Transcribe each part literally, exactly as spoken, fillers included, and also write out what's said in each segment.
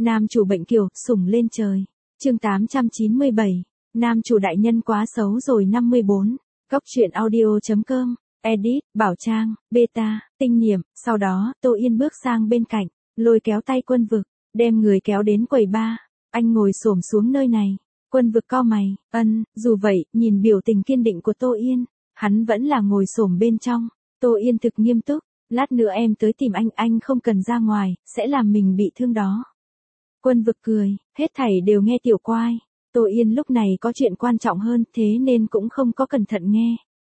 Nam chủ bệnh kiều, sủng lên trời. Chương tám trăm chín mươi bảy. Nam chủ đại nhân quá xấu rồi năm mươi bốn. Góc truyện audio.com. Edit, Bảo Trang, Beta, Tinh Niệm. Sau đó, Tô Yên bước sang bên cạnh, lôi kéo tay Quân Vực, đem người kéo đến quầy ba. Anh ngồi xổm xuống nơi này. Quân Vực cau mày, ân, dù vậy, nhìn biểu tình kiên định của Tô Yên, hắn vẫn là ngồi xổm bên trong. Tô Yên thực nghiêm túc, lát nữa em tới tìm anh, anh không cần ra ngoài, sẽ làm mình bị thương đó. Quân Vực cười, hết thảy đều nghe tiểu quai. Tô Yên lúc này có chuyện quan trọng hơn, thế nên cũng không có cẩn thận nghe.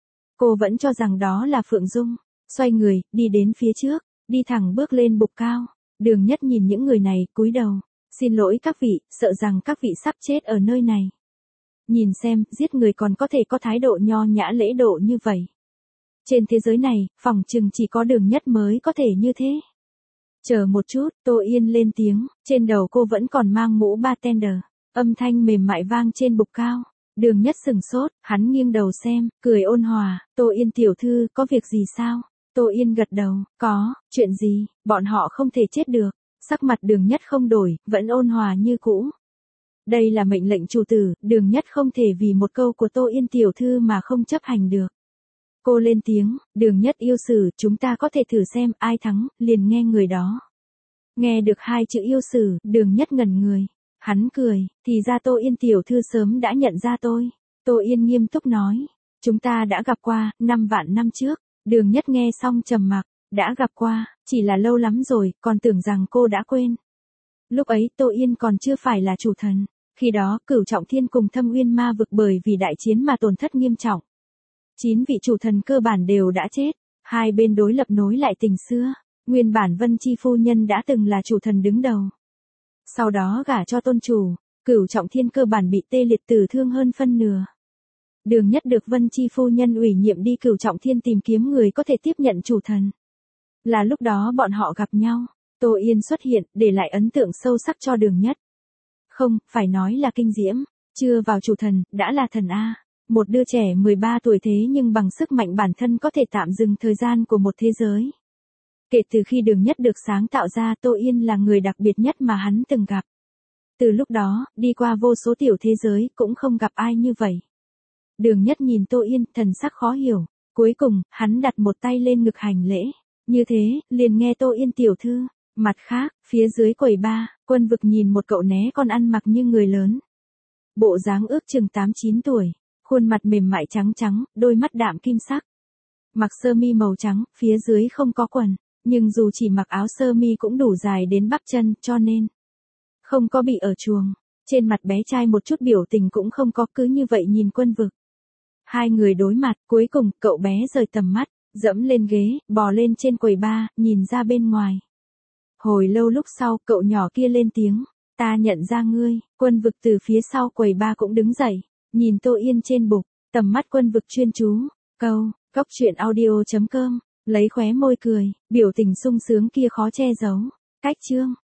Cô vẫn cho rằng đó là Phượng Dung. Xoay người, đi đến phía trước, đi thẳng bước lên bục cao. Đường Nhất nhìn những người này, cúi đầu. Xin lỗi các vị, sợ rằng các vị sắp chết ở nơi này. Nhìn xem, giết người còn có thể có thái độ nho nhã lễ độ như vậy. Trên thế giới này, phỏng chừng chỉ có Đường Nhất mới có thể như thế. Chờ một chút, Tô Yên lên tiếng, trên đầu cô vẫn còn mang mũ bartender. Âm thanh mềm mại vang trên bục cao. Đường Nhất sừng sốt, hắn nghiêng đầu xem, cười ôn hòa, Tô Yên tiểu thư, có việc gì sao? Tô Yên gật đầu, có, chuyện gì, bọn họ không thể chết được. Sắc mặt Đường Nhất không đổi, vẫn ôn hòa như cũ. Đây là mệnh lệnh chủ tử, Đường Nhất không thể vì một câu của Tô Yên tiểu thư mà không chấp hành được. Cô lên tiếng, Đường Nhất yêu sử, chúng ta có thể thử xem ai thắng, liền nghe người đó. Nghe được hai chữ yêu sử, Đường Nhất ngẩn người. Hắn cười, thì ra Tô Yên tiểu thư sớm đã nhận ra tôi. Tô Yên nghiêm túc nói, chúng ta đã gặp qua, năm vạn năm trước. Đường Nhất nghe xong trầm mặc, đã gặp qua, chỉ là lâu lắm rồi, còn tưởng rằng cô đã quên. Lúc ấy Tô Yên còn chưa phải là chủ thần, khi đó Cửu Trọng Thiên cùng Thâm Uyên Ma vực bởi vì đại chiến mà tổn thất nghiêm trọng. Chín vị chủ thần cơ bản đều đã chết, hai bên đối lập nối lại tình xưa, nguyên bản Vân Chi phu nhân đã từng là chủ thần đứng đầu. Sau đó gả cho tôn chủ, Cửu Trọng Thiên cơ bản bị tê liệt tử thương hơn phân nửa. Đường Nhất được Vân Chi phu nhân ủy nhiệm đi Cửu Trọng Thiên tìm kiếm người có thể tiếp nhận chủ thần. Là lúc đó bọn họ gặp nhau, Tô Yên xuất hiện, để lại ấn tượng sâu sắc cho Đường Nhất. Không, phải nói là kinh diễm, chưa vào chủ thần, đã là thần A. Một đứa trẻ mười ba tuổi thế nhưng bằng sức mạnh bản thân có thể tạm dừng thời gian của một thế giới. Kể từ khi Đường Nhất được sáng tạo ra, Tô Yên là người đặc biệt nhất mà hắn từng gặp. Từ lúc đó, đi qua vô số tiểu thế giới, cũng không gặp ai như vậy. Đường Nhất nhìn Tô Yên, thần sắc khó hiểu. Cuối cùng, hắn đặt một tay lên ngực hành lễ. Như thế, liền nghe Tô Yên tiểu thư. Mặt khác, phía dưới quầy ba, Quân Vực nhìn một cậu né con ăn mặc như người lớn. Bộ dáng ước chừng tám chín tuổi, khuôn mặt mềm mại trắng trắng, đôi mắt đạm kim sắc. Mặc sơ mi màu trắng, phía dưới không có quần. Nhưng dù chỉ mặc áo sơ mi cũng đủ dài đến bắp chân, cho nên không có bị ở chuồng. Trên mặt bé trai một chút biểu tình cũng không có, cứ như vậy nhìn Quân Vực. Hai người đối mặt, cuối cùng, cậu bé rời tầm mắt, dẫm lên ghế, bò lên trên quầy ba, nhìn ra bên ngoài. Hồi lâu lúc sau, cậu nhỏ kia lên tiếng, ta nhận ra ngươi. Quân Vực từ phía sau quầy ba cũng đứng dậy, nhìn Tô Yên trên bục, tầm mắt Quân Vực chuyên chú. Câu, góc truyện audio.com. Lấy khóe môi cười, biểu tình sung sướng kia khó che giấu. Cách chương.